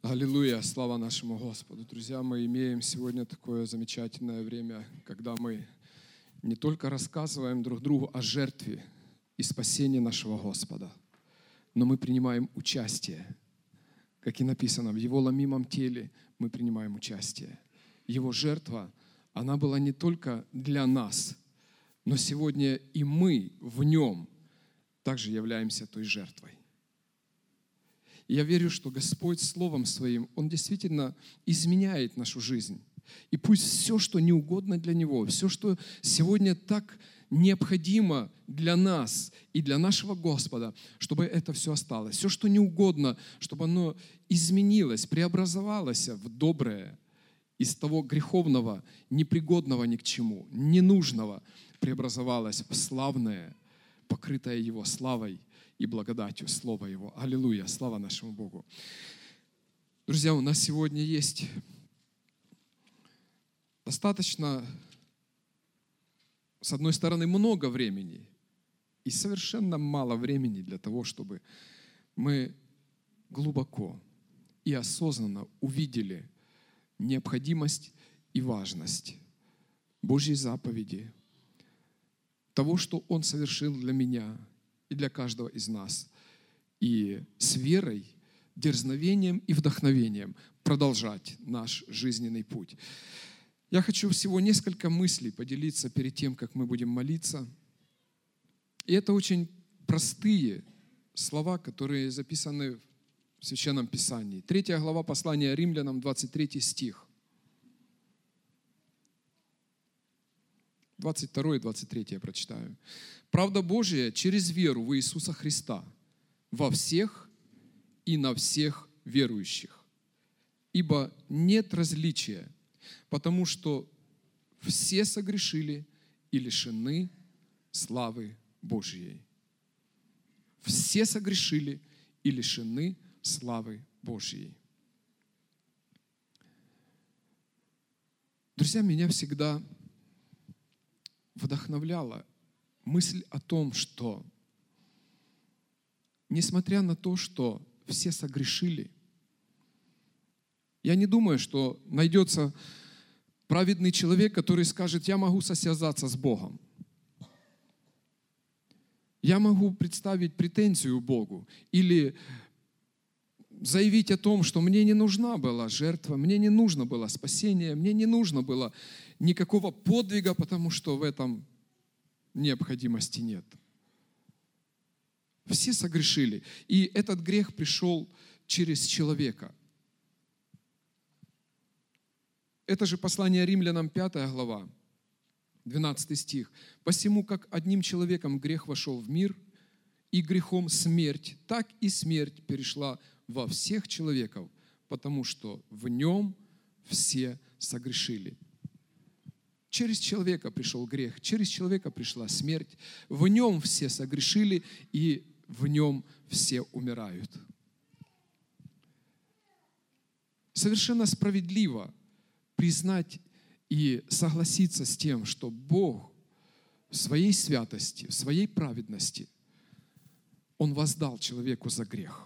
Аллилуйя, слава нашему Господу. Друзья, мы имеем сегодня такое замечательное время, когда мы не только рассказываем друг другу о жертве и спасении нашего Господа, но мы принимаем участие. Как и написано, в Его ломимом теле мы принимаем участие. Его жертва, она была не только для нас, но сегодня и мы в Нем также являемся той жертвой. И я верю, что Господь Словом Своим, Он действительно изменяет нашу жизнь. И пусть все, что не угодно для Него, все, что сегодня так необходимо для нас и для нашего Господа, чтобы это все осталось. Все, что не угодно, чтобы оно изменилось, преобразовалось в доброе, из того греховного, непригодного ни к чему, ненужного, преобразовалось в славное, покрытое Его славой и благодатью Слова Его. Аллилуйя! Слава нашему Богу! Друзья, у нас сегодня есть достаточно, с одной стороны, много времени и совершенно мало времени для того, чтобы мы глубоко и осознанно увидели необходимость и важность Божьей заповеди, того, что Он совершил для меня и для каждого из нас. И с верой, дерзновением и вдохновением продолжать наш жизненный путь. Я хочу всего несколько мыслей поделиться перед тем, как мы будем молиться. И это очень простые слова, которые записаны в Священном Писании. 3 глава послания Римлянам, 23 стих. 22 и 23 я прочитаю. «Правда Божия через веру в Иисуса Христа во всех и на всех верующих. Ибо нет различия, потому что все согрешили и лишены славы Божьей». Все согрешили и лишены славы Божьей. Друзья, меня всегда вдохновляла мысль о том, что несмотря на то, что все согрешили, я не думаю, что найдется праведный человек, который скажет: я могу состязаться с Богом. Я могу представить претензию Богу или заявить о том, что мне не нужна была жертва, мне не нужно было спасение, мне не нужно было никакого подвига, потому что в этом необходимости нет. Все согрешили, и этот грех пришел через человека. Это же послание Римлянам, 5 глава, 12 стих. «Посему, как одним человеком грех вошел в мир, и грехом смерть, так и смерть перешла во всех человеков, потому что в нем все согрешили». Через человека пришел грех, через человека пришла смерть, в нем все согрешили, и в нем все умирают. Совершенно справедливо признать и согласиться с тем, что Бог в своей святости, в своей праведности, Он воздал человеку за грех.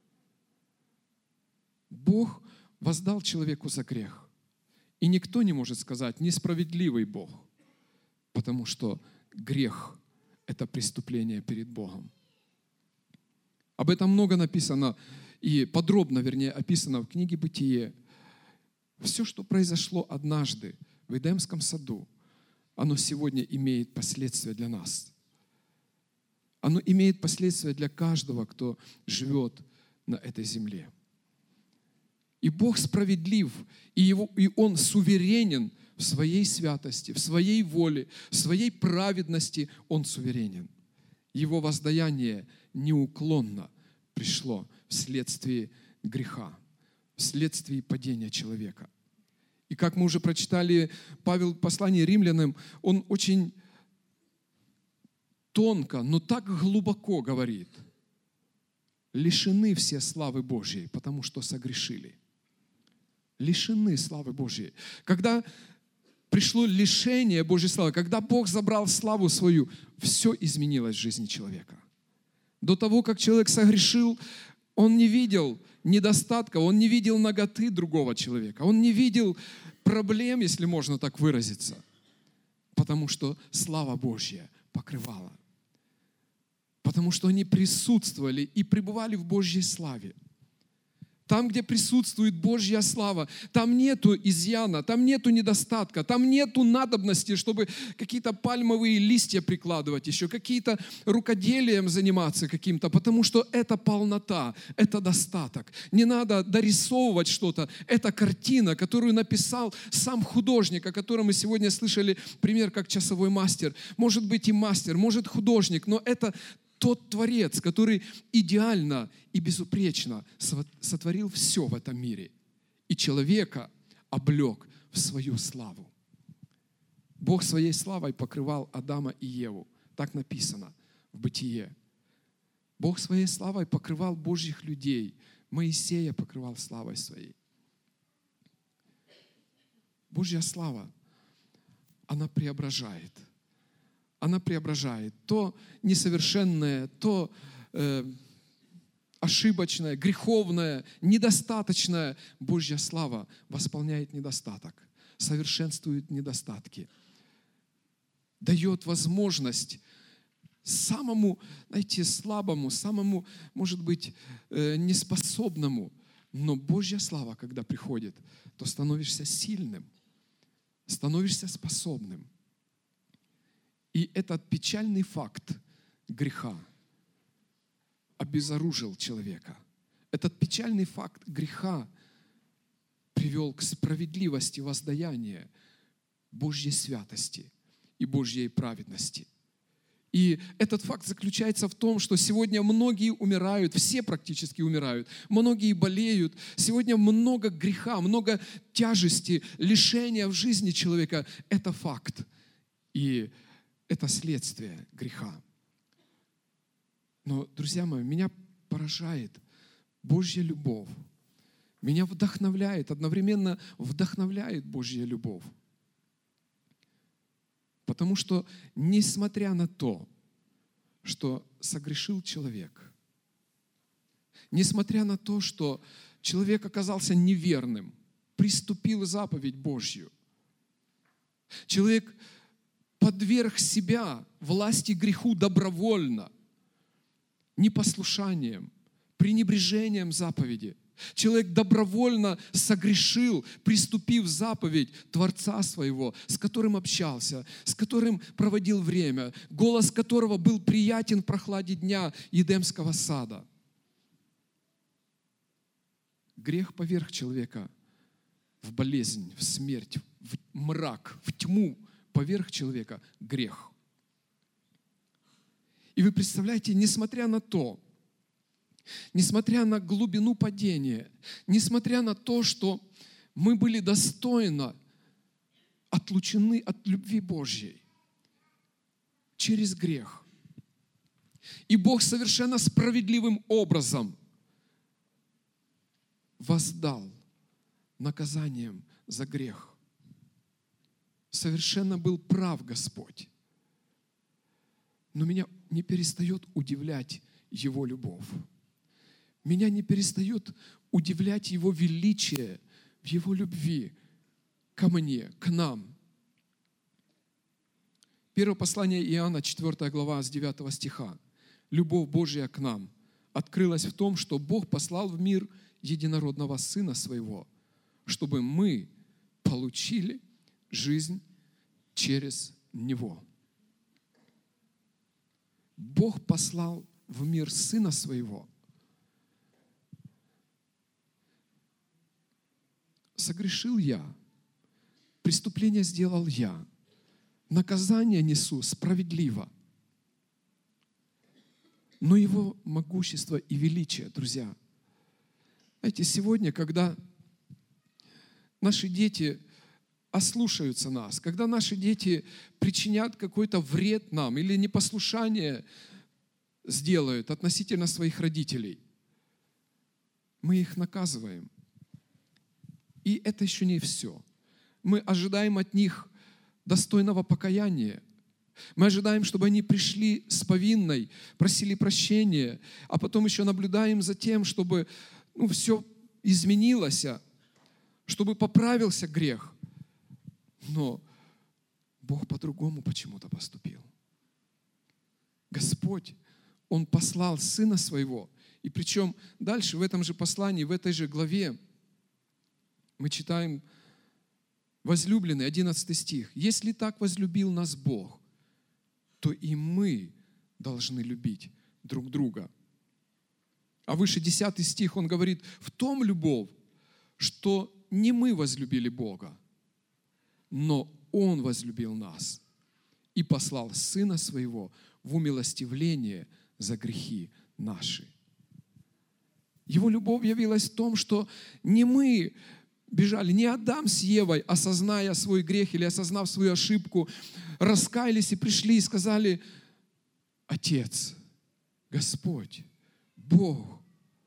Бог воздал человеку за грех. И никто не может сказать: несправедливый Бог, потому что грех – это преступление перед Богом. Об этом много написано и подробно, вернее, описано в книге «Бытие». Все, что произошло однажды в Эдемском саду, оно сегодня имеет последствия для нас. Оно имеет последствия для каждого, кто живет на этой земле. И Бог справедлив, и Он суверенен в своей святости, в своей воле, в своей праведности Он суверенен. Его воздаяние неуклонно пришло вследствие греха, вследствие падения человека. И как мы уже прочитали, Павел в послании Римлянам, он очень тонко, но так глубоко говорит: лишены все славы Божьей, потому что согрешили. Лишены славы Божьей. Когда пришло лишение Божьей славы, когда Бог забрал славу свою, все изменилось в жизни человека. До того, как человек согрешил, Он не видел недостатка, он не видел наготы другого человека, он не видел проблем, если можно так выразиться, потому что слава Божья покрывала. Потому что они присутствовали и пребывали в Божьей славе. Там, где присутствует Божья слава, там нету изъяна, там нету недостатка, там нету надобности, чтобы какие-то пальмовые листья прикладывать еще, какие-то рукоделием заниматься каким-то, потому что это полнота, это достаток. Не надо дорисовывать что-то. Это картина, которую написал сам художник, о котором мы сегодня слышали пример, как часовой мастер. Может быть и мастер, может художник, но это тот Творец, который идеально и безупречно сотворил все в этом мире и человека облег в свою славу. Бог своей славой покрывал Адама и Еву. Так написано в Бытие. Бог своей славой покрывал Божьих людей. Моисея покрывал славой своей. Божья слава, она преображает. Она преображает то несовершенное, то ошибочное, греховное, недостаточное. Божья слава восполняет недостаток, совершенствует недостатки, дает возможность самому, знаете, слабому, самому, может быть, неспособному. Но Божья слава, когда приходит, то становишься сильным, становишься способным. И этот печальный факт греха обезоружил человека. Этот печальный факт греха привел к справедливости воздаяния Божьей святости и Божьей праведности. И этот факт заключается в том, что сегодня многие умирают, все практически умирают, многие болеют. Сегодня много греха, много тяжести, лишения в жизни человека. Это факт. И это следствие греха. Но, друзья мои, меня поражает Божья любовь. Меня вдохновляет, одновременно вдохновляет Божья любовь. Потому что, несмотря на то, что согрешил человек, несмотря на то, что человек оказался неверным, приступил заповедь Божью, человек подверг себя власти греху добровольно, непослушанием, пренебрежением заповеди. Человек добровольно согрешил, приступив заповедь Творца своего, с которым общался, с которым проводил время, голос которого был приятен в прохладе дня Едемского сада. Грех поверг человека в болезнь, в смерть, в мрак, в тьму. Поверг человека грех. И вы представляете, несмотря на то, несмотря на глубину падения, несмотря на то, что мы были достойно отлучены от любви Божьей через грех, и Бог совершенно справедливым образом воздал наказанием за грех. Совершенно был прав Господь. Но меня не перестает удивлять Его любовь. Меня не перестает удивлять Его величие в Его любви ко мне, к нам. Первое послание Иоанна, 4 глава, с 9 стиха. Любовь Божья к нам открылась в том, что Бог послал в мир единородного Сына Своего, чтобы мы получили жизнь через Него. Бог послал в мир Сына Своего. Согрешил я, преступление сделал я, наказание несу справедливо. Но Его могущество и величие, друзья. Знаете, сегодня, когда наши дети ослушаются нас, когда наши дети причинят какой-то вред нам или непослушание сделают относительно своих родителей, мы их наказываем. И это еще не все. Мы ожидаем от них достойного покаяния. Мы ожидаем, чтобы они пришли с повинной, просили прощения, а потом еще наблюдаем за тем, чтобы все изменилось, чтобы поправился грех. Но Бог по-другому почему-то поступил. Господь, Он послал Сына Своего. И причем дальше в этом же послании, в этой же главе мы читаем возлюбленный, 11 стих. «Если так возлюбил нас Бог, то и мы должны любить друг друга». А выше 10 стих он говорит: «В том любовь, что не мы возлюбили Бога, но Он возлюбил нас и послал Сына Своего в умилостивление за грехи наши». Его любовь явилась в том, что не мы бежали, не Адам с Евой, осозная свой грех или осознав свою ошибку, раскаялись и пришли и сказали: Отец, Господь, Бог.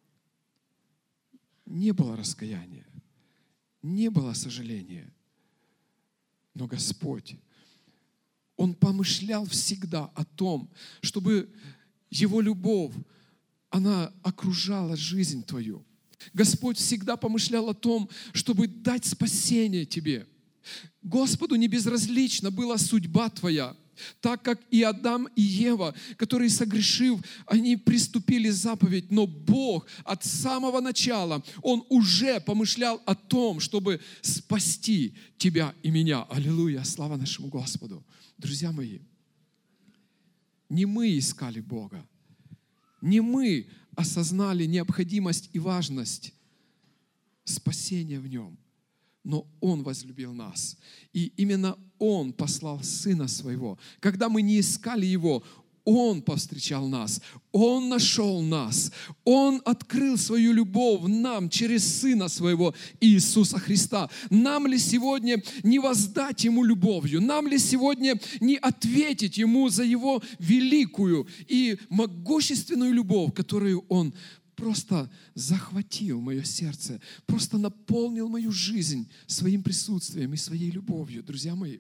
Не было раскаяния, не было сожаления. Но Господь, Он помышлял всегда о том, чтобы Его любовь, она окружала жизнь твою. Господь всегда помышлял о том, чтобы дать спасение тебе. Господу не безразлична была судьба твоя, так как и Адам, и Ева, которые, согрешив, они приступили заповедь, но Бог от самого начала, Он уже помышлял о том, чтобы спасти тебя и меня. Аллилуйя, слава нашему Господу. Друзья мои, не мы искали Бога, не мы осознали необходимость и важность спасения в Нем, но Он возлюбил нас. И именно Он послал Сына Своего. Когда мы не искали Его, Он повстречал нас, Он нашел нас, Он открыл свою любовь нам через Сына Своего Иисуса Христа. Нам ли сегодня не воздать Ему любовью? Нам ли сегодня не ответить Ему за Его великую и могущественную любовь, которую Он просто захватил мое сердце, просто наполнил мою жизнь своим присутствием и своей любовью? Друзья мои,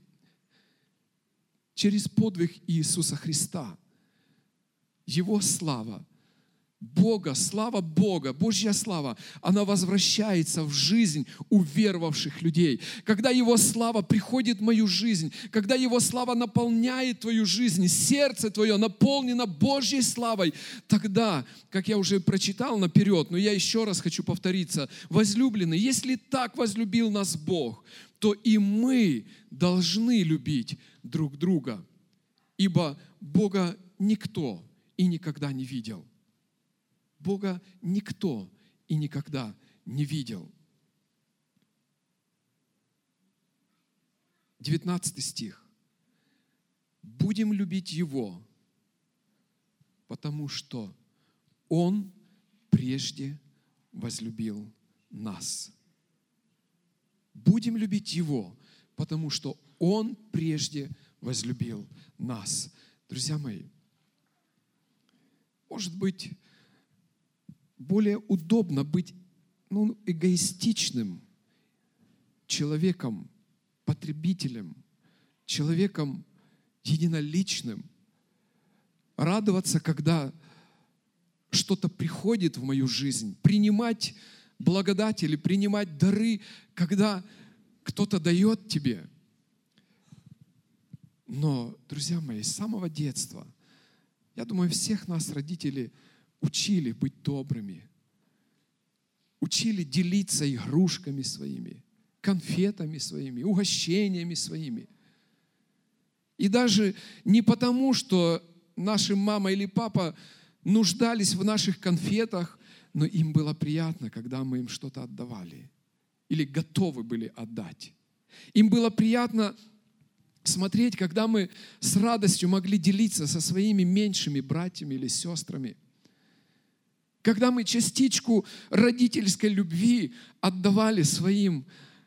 через подвиг Иисуса Христа Его слава, Бога, слава Бога, Божья слава, она возвращается в жизнь уверовавших людей. Когда Его слава приходит в мою жизнь, когда Его слава наполняет твою жизнь, сердце твое наполнено Божьей славой, тогда, как я уже прочитал наперед, но я еще раз хочу повториться: возлюбленный, если так возлюбил нас Бог, то и мы должны любить друг друга, ибо Бога никто и никогда не видел. Бога никто и никогда не видел. 19 стих. Будем любить Его, потому что Он прежде возлюбил нас. Будем любить Его, потому что Он прежде возлюбил нас. Друзья мои, может быть, более удобно быть эгоистичным человеком, потребителем, человеком единоличным, радоваться, когда что-то приходит в мою жизнь, принимать благодать или принимать дары, когда кто-то дает тебе. Но, друзья мои, с самого детства, я думаю, всех нас родители учили быть добрыми, учили делиться игрушками своими, конфетами своими, угощениями своими. И даже не потому, что наши мама или папа нуждались в наших конфетах, но им было приятно, когда мы им что-то отдавали или готовы были отдать. Им было приятно смотреть, когда мы с радостью могли делиться со своими меньшими братьями или сестрами. Когда мы частичку родительской любви отдавали своим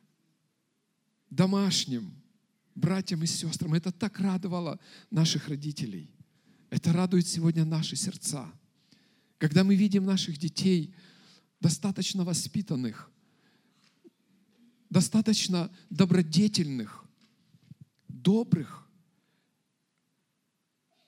домашним братьям и сестрам. Это так радовало наших родителей. Это радует сегодня наши сердца. Когда мы видим наших детей достаточно воспитанных, достаточно добродетельных, добрых,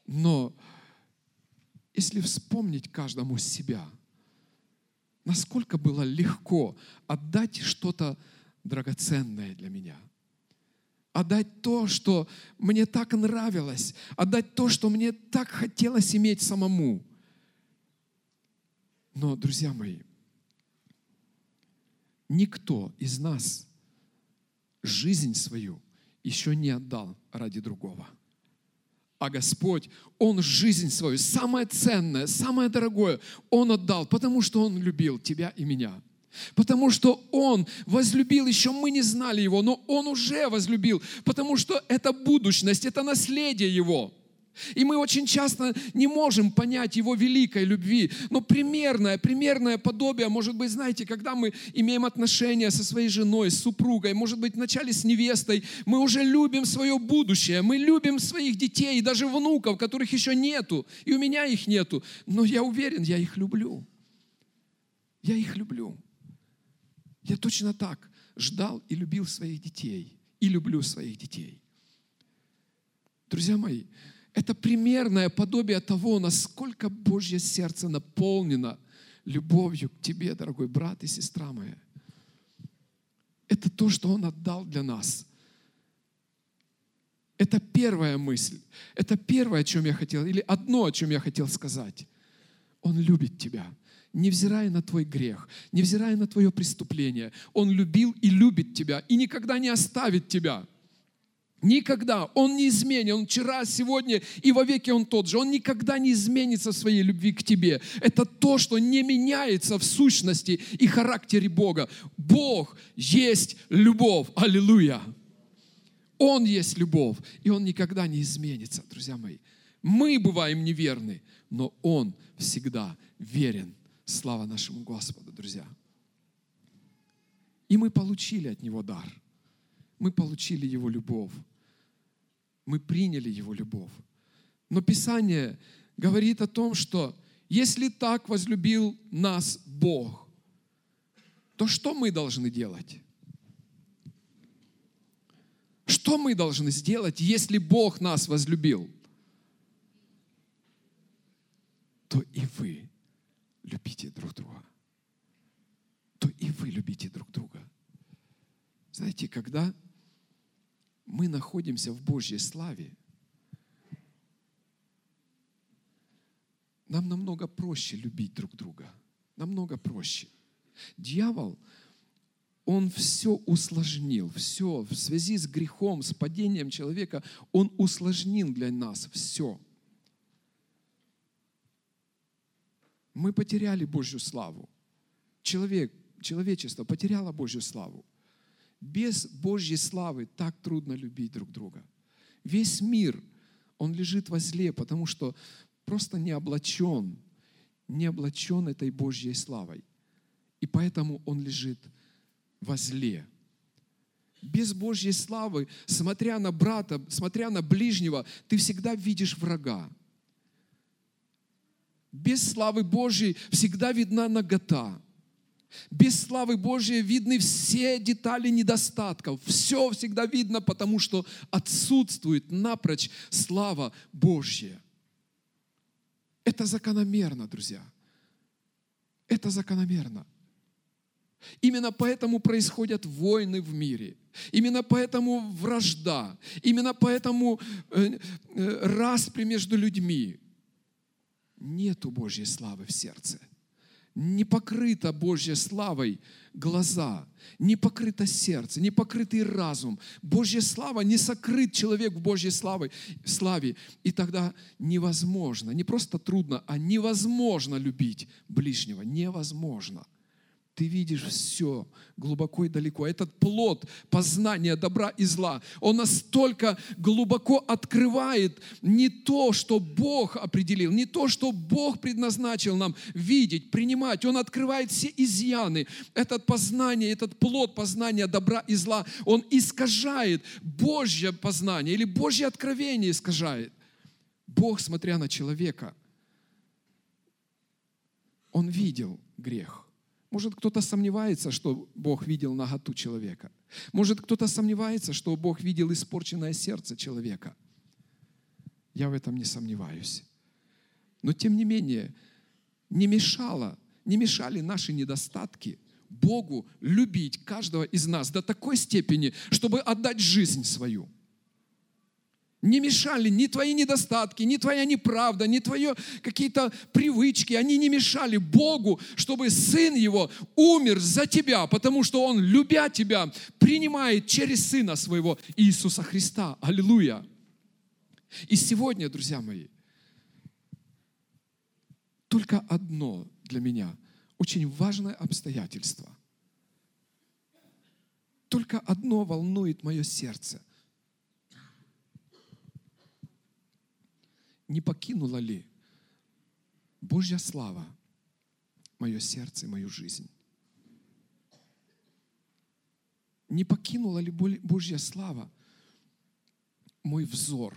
Но если вспомнить каждому себя, насколько было легко отдать что-то драгоценное для меня, отдать то, что мне так нравилось, отдать то, что мне так хотелось иметь самому. Но, друзья мои, никто из нас жизнь свою еще не отдал ради другого. А Господь, Он жизнь свою, самое ценное, самое дорогое, Он отдал, потому что Он любил тебя и меня. Потому что Он возлюбил, еще мы не знали Его, но Он уже возлюбил, потому что это будущность, это наследие Его. И мы очень часто не можем понять Его великой любви, но примерное подобие, может быть, знаете, когда мы имеем отношения со своей женой, с супругой, может быть, вначале с невестой, мы уже любим свое будущее, мы любим своих детей, даже внуков, которых еще нету, и у меня их нету, но я уверен, я их люблю. Я их люблю. Я точно так ждал и любил своих детей, и люблю своих детей. Друзья мои, это примерное подобие того, насколько Божье сердце наполнено любовью к тебе, дорогой брат и сестра моя. Это то, что Он отдал для нас. Это первая мысль. Это первое, о чем я хотел, или одно, о чем я хотел сказать. Он любит тебя, невзирая на твой грех, невзирая на твое преступление. Он любил и любит тебя, и никогда не оставит тебя. Никогда. Он не изменен. Он вчера, сегодня и вовеки Он тот же. Он никогда не изменится в своей любви к тебе. Это то, что не меняется в сущности и характере Бога. Бог есть любовь. Аллилуйя. Он есть любовь. И Он никогда не изменится, друзья мои. Мы бываем неверны, но Он всегда верен. Слава нашему Господу, друзья. И мы получили от Него дар. Мы получили Его любовь. Мы приняли Его любовь. Но Писание говорит о том, что если так возлюбил нас Бог, то что мы должны делать? Что мы должны сделать, если Бог нас возлюбил? То и вы любите друг друга. То и вы любите друг друга. Знаете, когда мы находимся в Божьей славе, нам намного проще любить друг друга. Намного проще. Дьявол, он все усложнил, все в связи с грехом, с падением человека, он усложнил для нас все. Мы потеряли Божью славу. Человечество потеряло Божью славу. Без Божьей славы так трудно любить друг друга. Весь мир, он лежит во зле, потому что просто не облачен этой Божьей славой. И поэтому он лежит во зле. Без Божьей славы, смотря на брата, смотря на ближнего, ты всегда видишь врага. Без славы Божьей всегда видна нагота. Без славы Божьей видны все детали недостатков. Все всегда видно, потому что отсутствует напрочь слава Божья. Это закономерно, друзья. Это закономерно. Именно поэтому происходят войны в мире. Именно поэтому вражда. Именно поэтому распри между людьми. Нету Божьей славы в сердце. Не покрыто Божьей славой глаза, не покрыто сердце, не покрытый разум. Божья слава, не сокрыт человек в Божьей славе. И тогда невозможно, не просто трудно, а невозможно любить ближнего. Невозможно. Ты видишь все глубоко и далеко. Этот плод познания добра и зла, он настолько глубоко открывает не то, что Бог определил, не то, что Бог предназначил нам видеть, принимать. Он открывает все изъяны. Этот познание, этот плод познания добра и зла, он искажает Божье познание или Божье откровение искажает. Бог, смотря на человека, он видел грех. Может, кто-то сомневается, что Бог видел наготу человека. Может, кто-то сомневается, что Бог видел испорченное сердце человека. Я в этом не сомневаюсь. Но тем не менее, не мешали наши недостатки Богу любить каждого из нас до такой степени, чтобы отдать жизнь свою. Не мешали ни твои недостатки, ни твоя неправда, ни твои какие-то привычки. Они не мешали Богу, чтобы Сын Его умер за тебя, потому что Он, любя тебя, принимает через Сына Своего Иисуса Христа. Аллилуйя! И сегодня, друзья мои, только одно для меня очень важное обстоятельство. Только одно волнует мое сердце. Не покинула ли Божья слава мое сердце и мою жизнь? Не покинула ли Божья слава мой взор?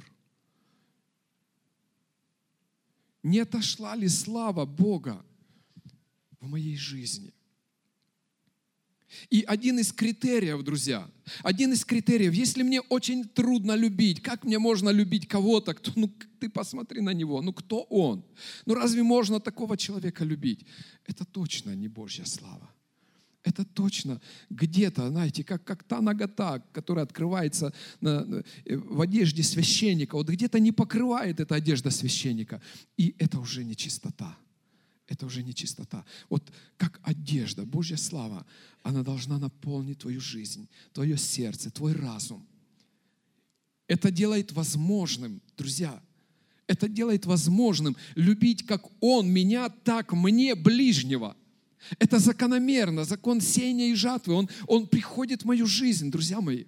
Не отошла ли слава Бога в моей жизни? И один из критериев, друзья, если мне очень трудно любить, как мне можно любить кого-то, ты посмотри на него, кто он? Разве можно такого человека любить? Это точно не Божья слава. Это точно где-то, знаете, как та нагота, которая открывается в одежде священника, вот где-то не покрывает эта одежда священника, и это уже не чистота. Это уже не чистота. Вот как одежда, Божья слава, она должна наполнить твою жизнь, твое сердце, твой разум. Это делает возможным, друзья, это делает возможным любить как Он меня, так мне ближнего. Это закономерно, закон сеяния и жатвы. Он приходит в мою жизнь, друзья мои.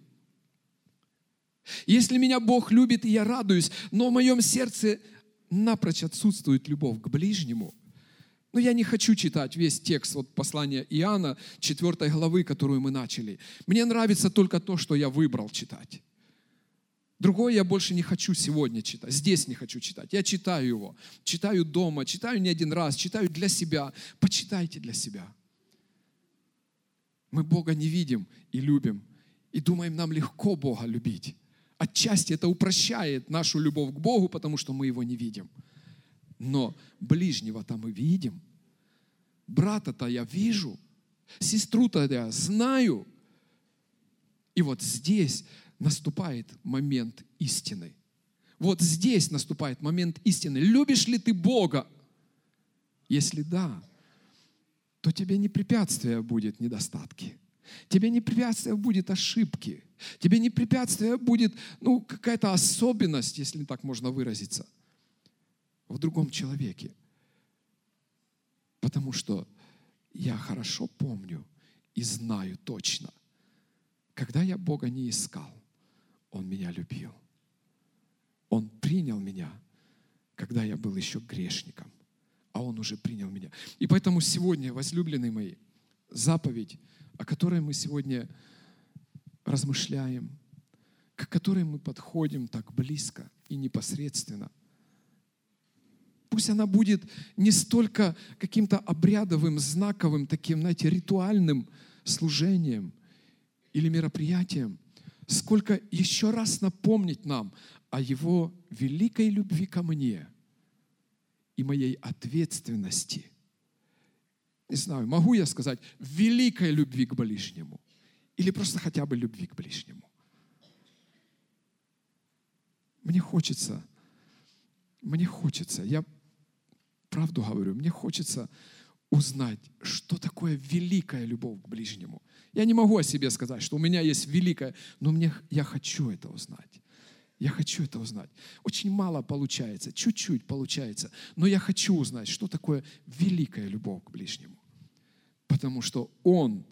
Если меня Бог любит, и я радуюсь, но в моем сердце напрочь отсутствует любовь к ближнему, я не хочу читать весь текст послания Иоанна, 4 главы, которую мы начали. Мне нравится только то, что я выбрал читать. Другое я больше не хочу сегодня читать, здесь не хочу читать. Я читаю его, читаю дома, читаю не один раз, читаю для себя. Почитайте для себя. Мы Бога не видим и любим, и думаем, нам легко Бога любить. Отчасти это упрощает нашу любовь к Богу, потому что мы Его не видим. Но ближнего-то мы видим, брата-то я вижу, сестру-то я знаю. И вот здесь наступает момент истины. Вот здесь наступает момент истины. Любишь ли ты Бога? Если да, то тебе не препятствие будет недостатки. Тебе не препятствие будет ошибки. Тебе не препятствие будет какая-то особенность, если так можно выразиться, в другом человеке. Потому что я хорошо помню и знаю точно, когда я Бога не искал, Он меня любил. Он принял меня, когда я был еще грешником, а Он уже принял меня. И поэтому сегодня, возлюбленные мои, заповедь, о которой мы сегодня размышляем, к которой мы подходим так близко и непосредственно, пусть она будет не столько каким-то обрядовым, знаковым, таким, знаете, ритуальным служением или мероприятием, сколько еще раз напомнить нам о Его великой любви ко мне и моей ответственности. Не знаю, могу я сказать, великой любви к ближнему или просто хотя бы любви к ближнему. Мне хочется, я правду говорю, мне хочется узнать, что такое великая любовь к ближнему. Я не могу о себе сказать, что у меня есть великая, но я хочу это узнать. Я хочу это узнать. Очень мало получается, чуть-чуть получается, но я хочу узнать, что такое великая любовь к ближнему. Потому что Он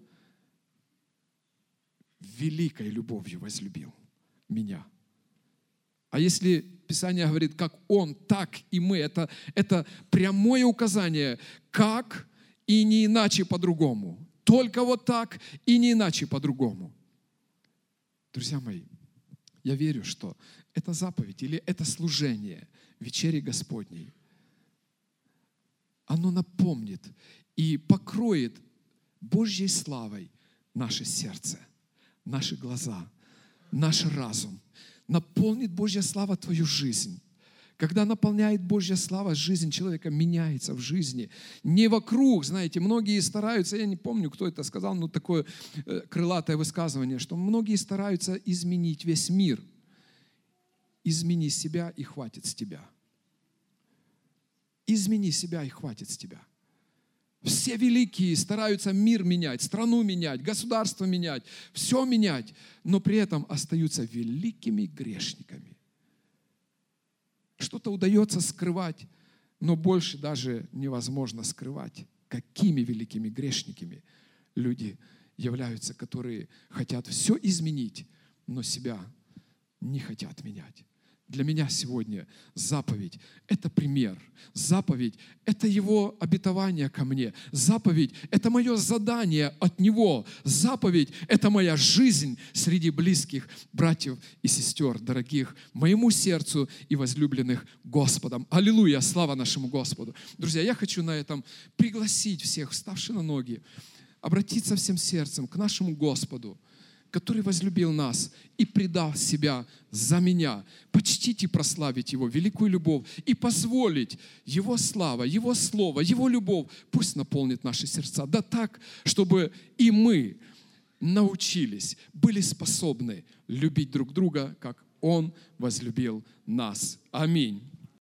великой любовью возлюбил меня. А если Писание говорит, как Он, так и мы, это прямое указание, как и не иначе по-другому. Только вот так и не иначе по-другому. Друзья мои, я верю, что эта заповедь или это служение вечери Господней, оно напомнит и покроет Божьей славой наше сердце, наши глаза, наш разум. Наполнит Божья слава твою жизнь, Когда наполняет Божья слава, жизнь человека меняется в жизни. Не вокруг, знаете, многие стараются, я не помню, кто это сказал, но такое крылатое высказывание, что многие стараются изменить весь мир. Измени себя, и хватит с тебя. Измени себя, и хватит с тебя. Все великие стараются мир менять, страну менять, государство менять, все менять, но при этом остаются великими грешниками. Что-то удается скрывать, но больше даже невозможно скрывать, какими великими грешниками люди являются, которые хотят все изменить, но себя не хотят менять. Для меня сегодня заповедь – это пример. Заповедь – это Его обетование ко мне. Заповедь – это мое задание от Него. Заповедь – это моя жизнь среди близких братьев и сестер, дорогих моему сердцу и возлюбленных Господом. Аллилуйя! Слава нашему Господу! Друзья, я хочу на этом пригласить всех, вставших на ноги, обратиться всем сердцем к нашему Господу, который возлюбил нас и предал себя за меня, почтить и прославить Его великую любовь и позволить Его слава, Его Слово, Его любовь пусть наполнит наши сердца. Да так, чтобы и мы научились, были способны любить друг друга, как Он возлюбил нас. Аминь.